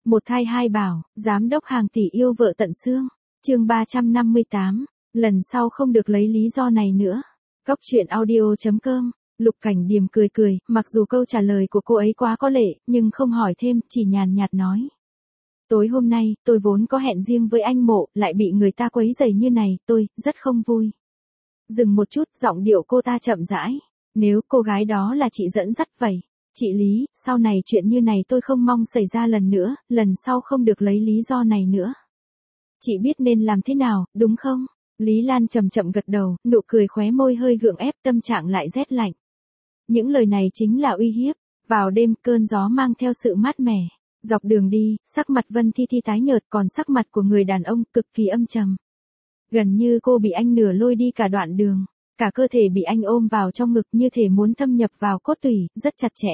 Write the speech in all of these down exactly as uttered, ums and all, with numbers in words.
Một thai hai bảo, giám đốc hàng tỷ yêu vợ tận xương. Chương ba trăm năm mươi tám, lần sau không được lấy lý do này nữa. Cóc truyện audio chấm com. Lục Cảnh Điềm cười cười, mặc dù câu trả lời của cô ấy quá có lệ, nhưng không hỏi thêm, chỉ nhàn nhạt nói. Tối hôm nay, tôi vốn có hẹn riêng với anh Mộ, lại bị người ta quấy rầy như này, tôi, rất không vui. Dừng một chút, giọng điệu cô ta chậm rãi. Nếu cô gái đó là chị dẫn dắt vậy. Chị Lý, sau này chuyện như này tôi không mong xảy ra lần nữa, lần sau không được lấy lý do này nữa. Chị biết nên làm thế nào, đúng không? Lý Lan chậm chậm gật đầu, nụ cười khóe môi hơi gượng ép, tâm trạng lại rét lạnh. Những lời này chính là uy hiếp. Vào đêm, cơn gió mang theo sự mát mẻ. Dọc đường đi, sắc mặt Vân Thi Thi tái nhợt, còn sắc mặt của người đàn ông cực kỳ âm trầm. Gần như cô bị anh nửa lôi đi cả đoạn đường. Cả cơ thể bị anh ôm vào trong ngực như thể muốn thâm nhập vào cốt tủy, rất chặt chẽ.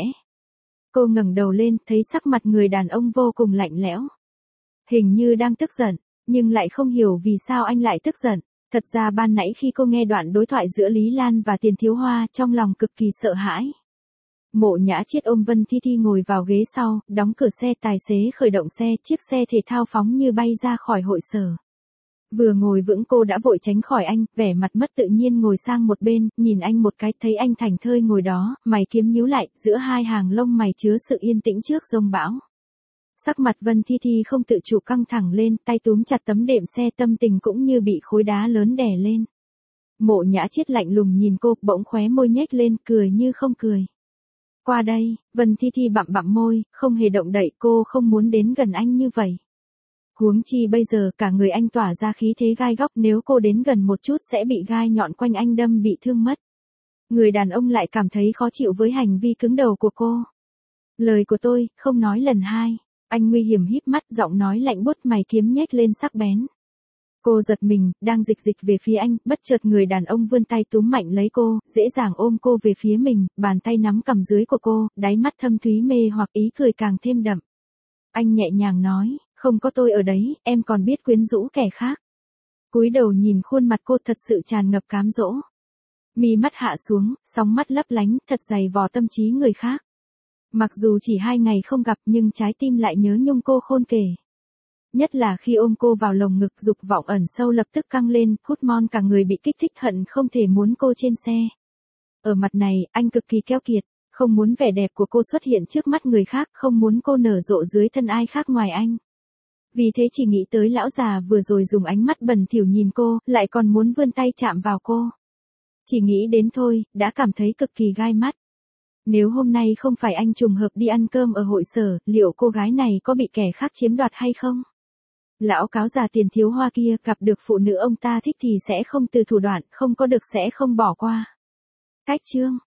Cô ngẩng đầu lên, thấy sắc mặt người đàn ông vô cùng lạnh lẽo. Hình như đang tức giận, nhưng lại không hiểu vì sao anh lại tức giận. Thật ra ban nãy khi cô nghe đoạn đối thoại giữa Lý Lan và Tiền Thiếu Hoa, trong lòng cực kỳ sợ hãi. Mộ Nhã Chiết ôm Vân Thi Thi ngồi vào ghế sau, đóng cửa xe, tài xế khởi động xe, chiếc xe thể thao phóng như bay ra khỏi hội sở. Vừa ngồi vững cô đã vội tránh khỏi anh, vẻ mặt mất tự nhiên ngồi sang một bên, nhìn anh một cái, thấy anh thảnh thơi ngồi đó, mày kiếm nhíu lại, giữa hai hàng lông mày chứa sự yên tĩnh trước giông bão. Sắc mặt Vân Thi Thi không tự chủ căng thẳng lên, tay túm chặt tấm đệm xe, tâm tình cũng như bị khối đá lớn đè lên. Mộ Nhã Chiết lạnh lùng nhìn cô, bỗng khóe môi nhếch lên, cười như không cười. Qua đây, Vân Thi Thi bặm bặm môi, không hề động đậy, cô không muốn đến gần anh như vậy. Huống chi bây giờ cả người anh tỏa ra khí thế gai góc, nếu cô đến gần một chút sẽ bị gai nhọn quanh anh đâm bị thương mất. Người đàn ông lại cảm thấy khó chịu với hành vi cứng đầu của cô. Lời của tôi, không nói lần hai. Anh nguy hiểm híp mắt, giọng nói lạnh buốt, mày kiếm nhếch lên sắc bén. Cô giật mình, đang dịch dịch về phía anh, bất chợt người đàn ông vươn tay túm mạnh lấy cô, dễ dàng ôm cô về phía mình, bàn tay nắm cằm dưới của cô, đáy mắt thâm thúy mê hoặc ý cười càng thêm đậm. Anh nhẹ nhàng nói, không có tôi ở đấy, em còn biết quyến rũ kẻ khác. Cúi đầu nhìn khuôn mặt cô thật sự tràn ngập cám dỗ. Mi mắt hạ xuống, sóng mắt lấp lánh, thật dày vò tâm trí người khác. Mặc dù chỉ hai ngày không gặp nhưng trái tim lại nhớ nhung cô khôn kể. Nhất là khi ôm cô vào lồng ngực, dục vọng ẩn sâu lập tức căng lên, hút mon cả người bị kích thích, hận không thể muốn cô trên xe. Ở mặt này, anh cực kỳ keo kiệt, không muốn vẻ đẹp của cô xuất hiện trước mắt người khác, không muốn cô nở rộ dưới thân ai khác ngoài anh. Vì thế chỉ nghĩ tới lão già vừa rồi dùng ánh mắt bẩn thỉu nhìn cô, lại còn muốn vươn tay chạm vào cô. Chỉ nghĩ đến thôi, đã cảm thấy cực kỳ gai mắt. Nếu hôm nay không phải anh trùng hợp đi ăn cơm ở hội sở, liệu cô gái này có bị kẻ khác chiếm đoạt hay không? Lão cáo già Tiền Thiếu Hoa kia, gặp được phụ nữ ông ta thích thì sẽ không từ thủ đoạn, không có được sẽ không bỏ qua. Cách chương